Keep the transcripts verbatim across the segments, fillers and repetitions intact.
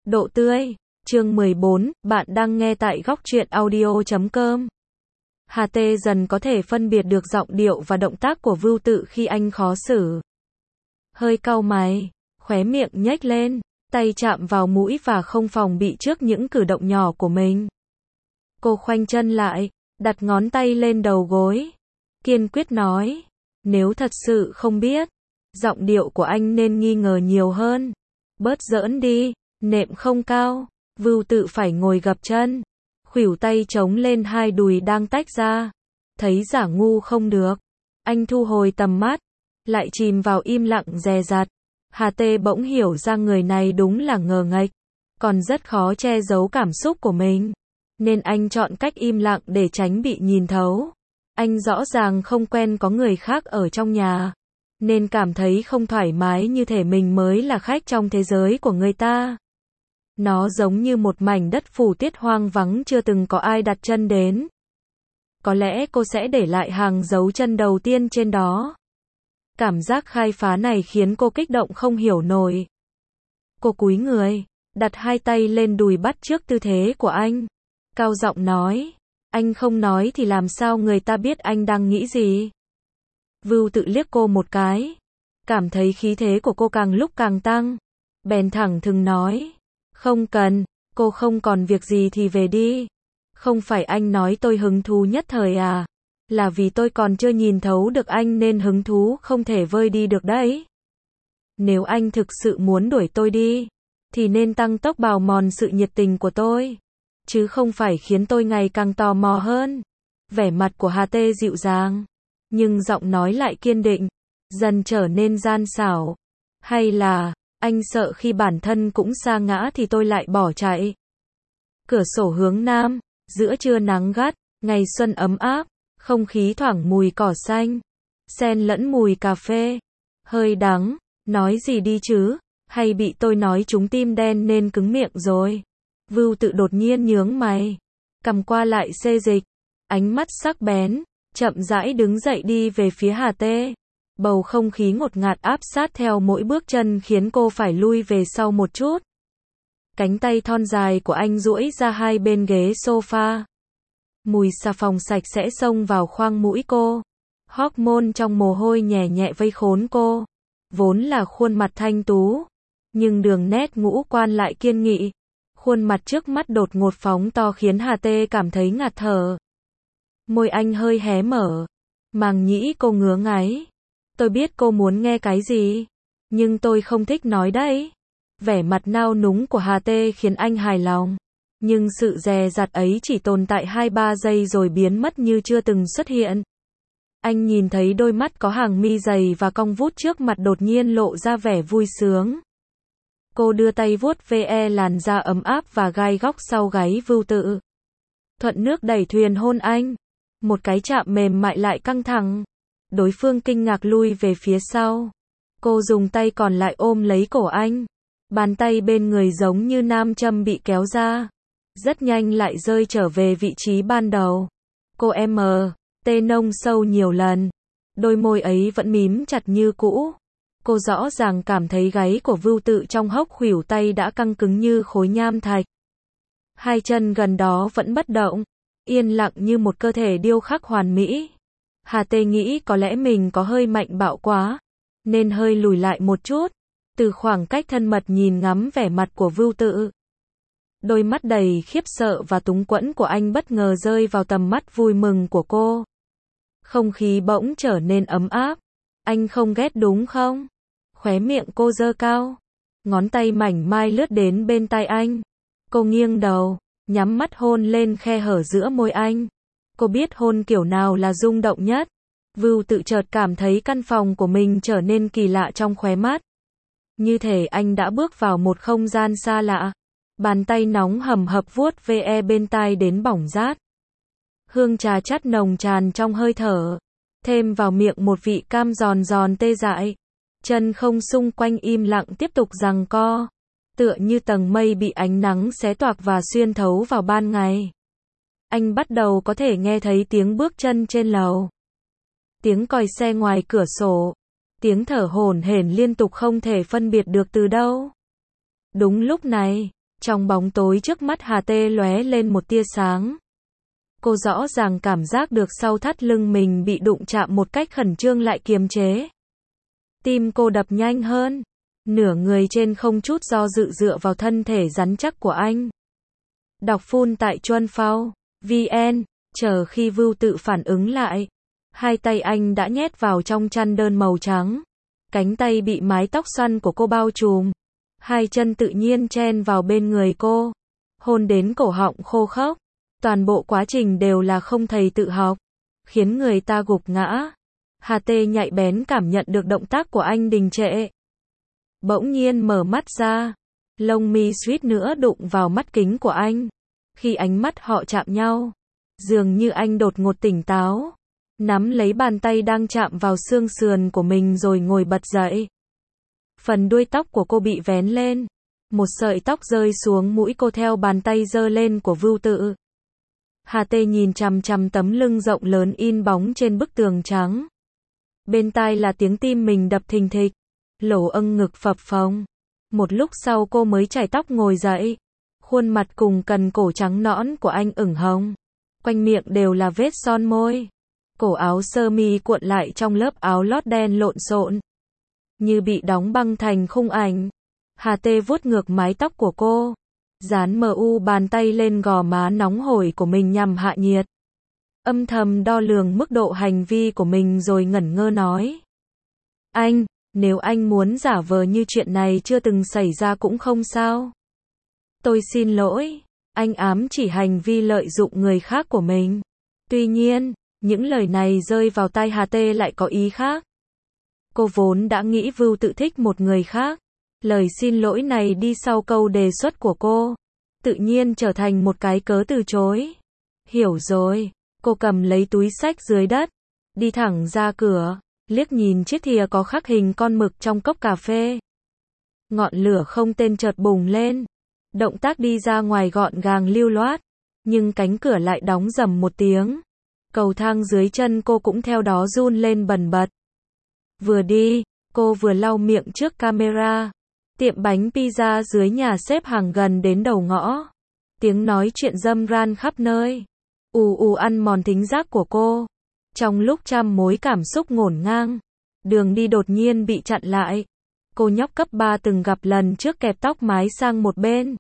Độ tươi, chương mười bốn, bạn đang nghe tại góc truyện audio chấm com. Hà Tê dần có thể phân biệt được giọng điệu và động tác của Vưu Tự khi anh khó xử. Hơi cau mày, khóe miệng nhếch lên, tay chạm vào mũi và không phòng bị trước những cử động nhỏ của mình. Cô khoanh chân lại, đặt ngón tay lên đầu gối, kiên quyết nói, nếu thật sự không biết, giọng điệu của anh nên nghi ngờ nhiều hơn. Bớt giỡn đi, nệm không cao. Vưu Tự phải ngồi gập chân, khuỷu tay chống lên hai đùi đang tách ra. Thấy giả ngu không được, anh thu hồi tầm mắt, lại chìm vào im lặng dè dặt. Hà Tê bỗng hiểu ra người này đúng là ngờ nghệch, còn rất khó che giấu cảm xúc của mình, nên anh chọn cách im lặng để tránh bị nhìn thấu. Anh rõ ràng không quen có người khác ở trong nhà, nên cảm thấy không thoải mái, như thể mình mới là khách trong thế giới của người ta. Nó giống như một mảnh đất phủ tiết hoang vắng chưa từng có ai đặt chân đến. Có lẽ cô sẽ để lại hàng dấu chân đầu tiên trên đó. Cảm giác khai phá này khiến cô kích động không hiểu nổi. Cô cúi người, đặt hai tay lên đùi bắt chước tư thế của anh, cao giọng nói, anh không nói thì làm sao người ta biết anh đang nghĩ gì. Vưu Tự liếc cô một cái, cảm thấy khí thế của cô càng lúc càng tăng, bèn thẳng thừng nói, không cần, cô không còn việc gì thì về đi. Không phải anh nói tôi hứng thú nhất thời à, là vì tôi còn chưa nhìn thấu được anh nên hứng thú không thể vơi đi được đấy. Nếu anh thực sự muốn đuổi tôi đi, thì nên tăng tốc bào mòn sự nhiệt tình của tôi, chứ không phải khiến tôi ngày càng tò mò hơn. Vẻ mặt của Hà Tê dịu dàng, nhưng giọng nói lại kiên định, dần trở nên gian xảo. Hay là, anh sợ khi bản thân cũng sa ngã thì tôi lại bỏ chạy. Cửa sổ hướng nam, giữa trưa nắng gắt, ngày xuân ấm áp, không khí thoảng mùi cỏ xanh, xen lẫn mùi cà phê, hơi đắng, nói gì đi chứ, hay bị tôi nói trúng tim đen nên cứng miệng rồi. Vưu Tự đột nhiên nhướng mày, cầm qua lại xê dịch, ánh mắt sắc bén, chậm rãi đứng dậy đi về phía Hà Tê. Bầu không khí ngột ngạt áp sát theo mỗi bước chân khiến cô phải lui về sau một chút. Cánh tay thon dài của anh duỗi ra hai bên ghế sofa. Mùi xà phòng sạch sẽ xông vào khoang mũi cô. Hormone trong mồ hôi nhẹ nhẹ vây khốn cô. Vốn là khuôn mặt thanh tú, nhưng đường nét ngũ quan lại kiên nghị. Khuôn mặt trước mắt đột ngột phóng to khiến Hà Tê cảm thấy ngạt thở. Môi anh hơi hé mở, màng nhĩ cô ngứa ngáy. Tôi biết cô muốn nghe cái gì, nhưng tôi không thích nói đấy. Vẻ mặt nao núng của Hà Tê khiến anh hài lòng, nhưng sự dè dặt ấy chỉ tồn tại hai ba giây rồi biến mất như chưa từng xuất hiện. Anh nhìn thấy đôi mắt có hàng mi dày và cong vút trước mặt đột nhiên lộ ra vẻ vui sướng. Cô đưa tay vuốt ve làn da ấm áp và gai góc sau gáy Vưu Tự. Thuận nước đẩy thuyền hôn anh. Một cái chạm mềm mại lại căng thẳng. Đối phương kinh ngạc lui về phía sau. Cô dùng tay còn lại ôm lấy cổ anh. Bàn tay bên người giống như nam châm bị kéo ra. Rất nhanh lại rơi trở về vị trí ban đầu. Cô em tê nông sâu nhiều lần. Đôi môi ấy vẫn mím chặt như cũ. Cô rõ ràng cảm thấy gáy của Vưu Tự trong hốc khuỷu tay đã căng cứng như khối nham thạch. Hai chân gần đó vẫn bất động, yên lặng như một cơ thể điêu khắc hoàn mỹ. Hà Tê nghĩ có lẽ mình có hơi mạnh bạo quá, nên hơi lùi lại một chút, từ khoảng cách thân mật nhìn ngắm vẻ mặt của Vưu Tự. Đôi mắt đầy khiếp sợ và túng quẫn của anh bất ngờ rơi vào tầm mắt vui mừng của cô. Không khí bỗng trở nên ấm áp. Anh không ghét đúng không? Khóe miệng cô giơ cao, ngón tay mảnh mai lướt đến bên tai anh. Cô nghiêng đầu, nhắm mắt hôn lên khe hở giữa môi anh. Cô biết hôn kiểu nào là rung động nhất. Vưu Tự chợt cảm thấy căn phòng của mình trở nên kỳ lạ trong khóe mắt. Như thể anh đã bước vào một không gian xa lạ. Bàn tay nóng hầm hập vuốt ve bên tai đến bỏng rát. Hương trà chát nồng tràn trong hơi thở. Thêm vào miệng một vị cam giòn giòn tê dại. Chân không xung quanh im lặng tiếp tục giằng co. Tựa như tầng mây bị ánh nắng xé toạc và xuyên thấu vào ban ngày. Anh bắt đầu có thể nghe thấy tiếng bước chân trên lầu. Tiếng còi xe ngoài cửa sổ. Tiếng thở hổn hển liên tục không thể phân biệt được từ đâu. Đúng lúc này, Trong bóng tối trước mắt Hà Tê lóe lên một tia sáng. Cô rõ ràng cảm giác được sau thắt lưng mình bị đụng chạm một cách khẩn trương lại kiềm chế. Tim cô đập nhanh hơn. Nửa người trên không chút do dự dựa vào thân thể rắn chắc của anh. Đọc full tại chuan phao vn. Chờ khi Vưu Tự phản ứng lại, hai tay anh đã nhét vào trong chăn đơn màu trắng. Cánh tay bị mái tóc xoăn của cô bao trùm. Hai chân tự nhiên chen vào bên người cô. Hôn đến cổ họng khô khốc. Toàn bộ quá trình đều là không thầy tự học. Khiến người ta gục ngã. Hà Tê nhạy bén cảm nhận được động tác của anh đình trệ. Bỗng nhiên mở mắt ra. Lông mi suýt nữa đụng vào mắt kính của anh. Khi ánh mắt họ chạm nhau, dường như anh đột ngột tỉnh táo. Nắm lấy bàn tay đang chạm vào xương sườn của mình rồi ngồi bật dậy. Phần đuôi tóc của cô bị vén lên. Một sợi tóc rơi xuống mũi cô theo bàn tay giơ lên của Vưu Tự. Hà Tê nhìn chằm chằm tấm lưng rộng lớn in bóng trên bức tường trắng. Bên tai là tiếng tim mình đập thình thịch. Lỗ âng ngực phập phồng. Một lúc sau cô mới chải tóc ngồi dậy. Khuôn mặt cùng cần cổ trắng nõn của anh ửng hồng. Quanh miệng đều là vết son môi. Cổ áo sơ mi cuộn lại trong lớp áo lót đen lộn xộn. Như bị đóng băng thành khung ảnh. Hà Tê vuốt ngược mái tóc của cô. Dán mờ u bàn tay lên gò má nóng hổi của mình nhằm hạ nhiệt. Âm thầm đo lường mức độ hành vi của mình rồi ngẩn ngơ nói. Anh, nếu anh muốn giả vờ như chuyện này chưa từng xảy ra cũng không sao. Tôi xin lỗi, anh ám chỉ hành vi lợi dụng người khác của mình. Tuy nhiên, những lời này rơi vào tai Hà Tê lại có ý khác. Cô vốn đã nghĩ Vưu Tự thích một người khác. Lời xin lỗi này đi sau câu đề xuất của cô. Tự nhiên trở thành một cái cớ từ chối. Hiểu rồi, cô cầm lấy túi xách dưới đất. Đi thẳng ra cửa, liếc nhìn chiếc thìa có khắc hình con mực trong cốc cà phê. Ngọn lửa không tên chợt bùng lên. Động tác đi ra ngoài gọn gàng lưu loát. Nhưng cánh cửa lại đóng rầm một tiếng. Cầu thang dưới chân cô cũng theo đó run lên bần bật. Vừa đi, cô vừa lau miệng trước camera. Tiệm bánh pizza dưới nhà xếp hàng gần đến đầu ngõ. Tiếng nói chuyện râm ran khắp nơi. Ù ù ăn mòn thính giác của cô. Trong lúc trăm mối cảm xúc ngổn ngang, đường đi đột nhiên bị chặn lại. Cô nhóc cấp ba từng gặp lần trước kẹp tóc mái sang một bên,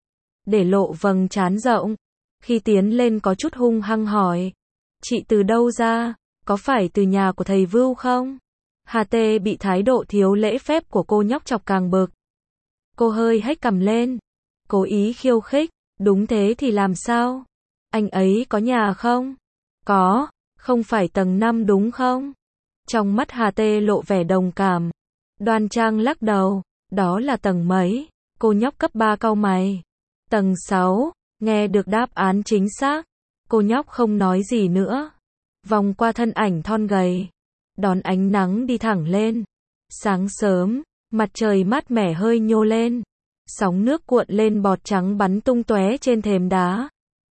để lộ vầng trán rộng. Khi tiến lên có chút hung hăng hỏi. Chị từ đâu ra? Có phải từ nhà của thầy Vưu không? Hà Tê bị thái độ thiếu lễ phép của cô nhóc chọc càng bực. Cô hơi hếch cằm lên. Cố ý khiêu khích. Đúng thế thì làm sao? Anh ấy có nhà không? Có. Không phải tầng năm đúng không? Trong mắt Hà Tê lộ vẻ đồng cảm. Đoan trang lắc đầu. Đó là tầng mấy? Cô nhóc cấp ba cau mày. Tầng sáu. Nghe được đáp án chính xác. Cô nhóc không nói gì nữa. Vòng qua thân ảnh thon gầy. Đón ánh nắng đi thẳng lên. Sáng sớm, mặt trời mát mẻ hơi nhô lên. Sóng nước cuộn lên bọt trắng bắn tung tóe trên thềm đá.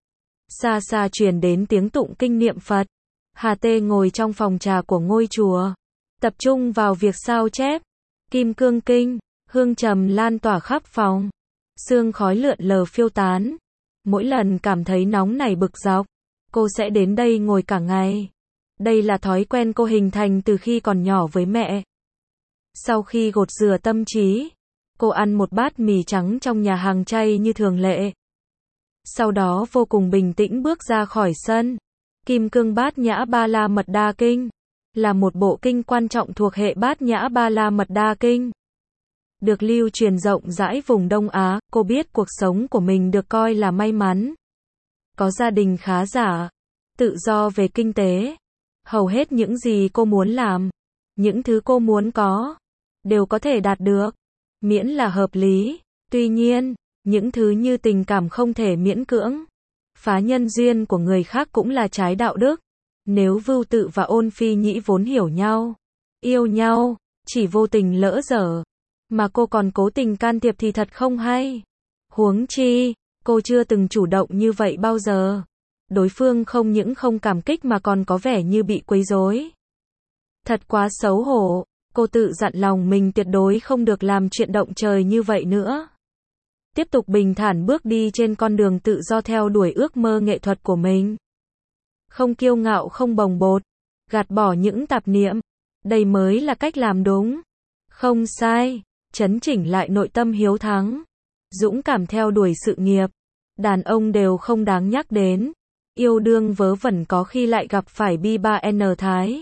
Xa xa truyền đến tiếng tụng kinh niệm Phật. Hà Tê ngồi trong phòng trà của ngôi chùa. Tập trung vào việc sao chép. Kim cương kinh, hương trầm lan tỏa khắp phòng. Sương khói lượn lờ phiêu tán. Mỗi lần cảm thấy nóng nảy bực dọc, cô sẽ đến đây ngồi cả ngày. Đây là thói quen cô hình thành từ khi còn nhỏ với mẹ. Sau khi gột rửa tâm trí, cô ăn một bát mì trắng trong nhà hàng chay như thường lệ. Sau đó vô cùng bình tĩnh bước ra khỏi sân. Kim cương bát nhã ba la mật đa kinh là một bộ kinh quan trọng thuộc hệ bát nhã ba la mật đa kinh. Được lưu truyền rộng rãi vùng Đông Á, cô biết cuộc sống của mình được coi là may mắn. Có gia đình khá giả, tự do về kinh tế. Hầu hết những gì cô muốn làm, những thứ cô muốn có, đều có thể đạt được, miễn là hợp lý. Tuy nhiên, những thứ như tình cảm không thể miễn cưỡng. Phá nhân duyên của người khác cũng là trái đạo đức. Nếu Vưu Tự và Ôn Phi Nhĩ vốn hiểu nhau, yêu nhau, chỉ vô tình lỡ dở, mà cô còn cố tình can thiệp thì thật không hay. Huống chi, cô chưa từng chủ động như vậy bao giờ. Đối phương không những không cảm kích mà còn có vẻ như bị quấy rối. Thật quá xấu hổ, cô tự dặn lòng mình tuyệt đối không được làm chuyện động trời như vậy nữa. tiếp tục bình thản bước đi trên con đường tự do theo đuổi ước mơ nghệ thuật của mình. Không kiêu ngạo, không bồng bột, gạt bỏ những tạp niệm. Đây mới là cách làm đúng. Không sai, chấn chỉnh lại nội tâm hiếu thắng. Dũng cảm theo đuổi sự nghiệp. Đàn ông đều không đáng nhắc đến. Yêu đương vớ vẩn có khi lại gặp phải bi ba N Thái.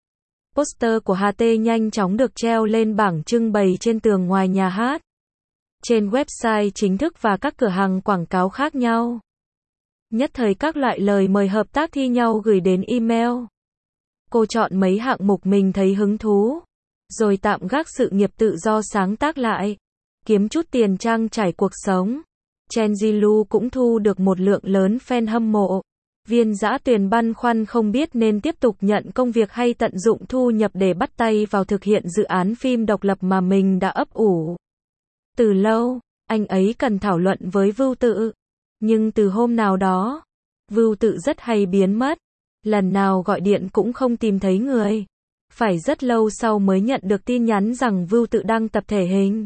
Poster của hát tê nhanh chóng được treo lên bảng trưng bày trên tường ngoài nhà hát. Trên website chính thức và các cửa hàng quảng cáo khác nhau. Nhất thời các loại lời mời hợp tác thi nhau gửi đến email. Cô chọn mấy hạng mục mình thấy hứng thú. Rồi tạm gác sự nghiệp tự do sáng tác lại. Kiếm chút tiền trang trải cuộc sống. Chen Zilu cũng thu được một lượng lớn fan hâm mộ. Viên Dã Tuyền băn khoăn không biết nên tiếp tục nhận công việc hay tận dụng thu nhập để bắt tay vào thực hiện dự án phim độc lập mà mình đã ấp ủ. Từ lâu, anh ấy cần thảo luận với Vưu Tự. Nhưng từ hôm nào đó, Vưu Tự rất hay biến mất. Lần nào gọi điện cũng không tìm thấy người. Phải rất lâu sau mới nhận được tin nhắn rằng Vưu Tự đang tập thể hình.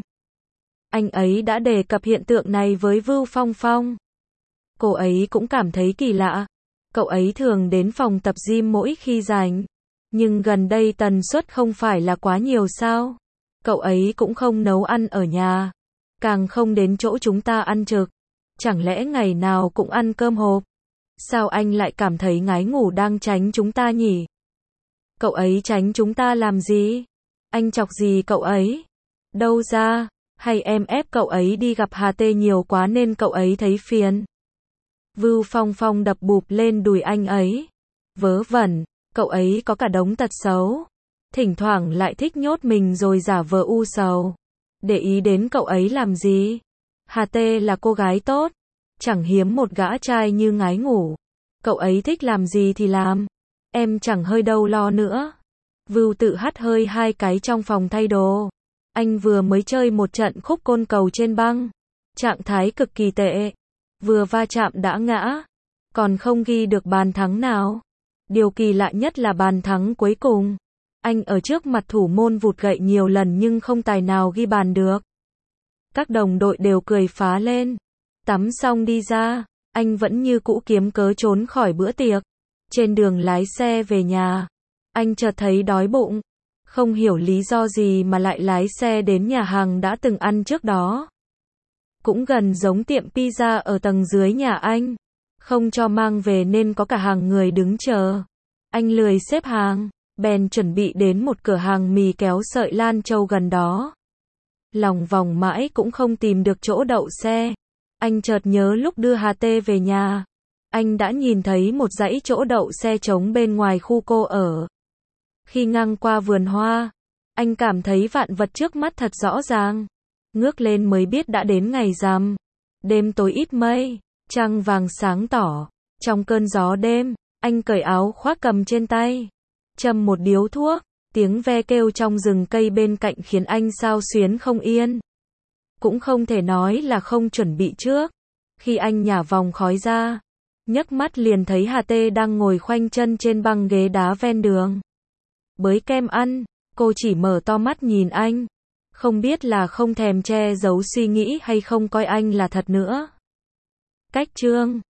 Anh ấy đã đề cập hiện tượng này với Vưu Phong Phong. Cô ấy cũng cảm thấy kỳ lạ. Cậu ấy thường đến phòng tập gym mỗi khi rảnh. Nhưng gần đây tần suất không phải là quá nhiều sao? Cậu ấy cũng không nấu ăn ở nhà. Càng không đến chỗ chúng ta ăn trực. Chẳng lẽ ngày nào cũng ăn cơm hộp? Sao anh lại cảm thấy ngái ngủ đang tránh chúng ta nhỉ? Cậu ấy tránh chúng ta làm gì? Anh chọc gì cậu ấy? Đâu ra? Hay em ép cậu ấy đi gặp hát tê nhiều quá nên cậu ấy thấy phiền? Vưu Phong Phong đập bụp lên đùi anh ấy. Vớ vẩn, cậu ấy có cả đống tật xấu. Thỉnh thoảng lại thích nhốt mình rồi giả vờ u sầu. Để ý đến cậu ấy làm gì? hát tê là cô gái tốt. Chẳng hiếm một gã trai như ngái ngủ. Cậu ấy thích làm gì thì làm. Em chẳng hơi đâu lo nữa. Vưu Tự hắt hơi hai cái trong phòng thay đồ. Anh vừa mới chơi một trận khúc côn cầu trên băng. Trạng thái cực kỳ tệ. Vừa va chạm đã ngã. Còn không ghi được bàn thắng nào. Điều kỳ lạ nhất là bàn thắng cuối cùng. Anh ở trước mặt thủ môn vụt gậy nhiều lần nhưng không tài nào ghi bàn được. Các đồng đội đều cười phá lên. Tắm xong đi ra, anh vẫn như cũ kiếm cớ trốn khỏi bữa tiệc. Trên đường lái xe về nhà, anh chợt thấy đói bụng. Không hiểu lý do gì mà lại lái xe đến nhà hàng đã từng ăn trước đó. Cũng gần giống tiệm pizza ở tầng dưới nhà anh. Không cho mang về nên có cả hàng người đứng chờ. Anh lười xếp hàng, bèn chuẩn bị đến một cửa hàng mì kéo sợi Lan Châu gần đó. Lòng vòng mãi cũng không tìm được chỗ đậu xe. Anh chợt nhớ lúc đưa hát tê về nhà. Anh đã nhìn thấy một dãy chỗ đậu xe trống bên ngoài khu cô ở. Khi ngang qua vườn hoa, anh cảm thấy vạn vật trước mắt thật rõ ràng. Ngước lên mới biết đã đến ngày rằm. Đêm tối ít mây, trăng vàng sáng tỏ. Trong cơn gió đêm, anh cởi áo khoác cầm trên tay. Châm một điếu thuốc, tiếng ve kêu trong rừng cây bên cạnh khiến anh xao xuyến không yên. Cũng không thể nói là không chuẩn bị trước. Khi anh nhả vòng khói ra, nhấc mắt liền thấy hát tê đang ngồi khoanh chân trên băng ghế đá ven đường. Bới kem ăn, cô chỉ mở to mắt nhìn anh. Không biết là không thèm che giấu suy nghĩ hay không coi anh là thật nữa. Cách chương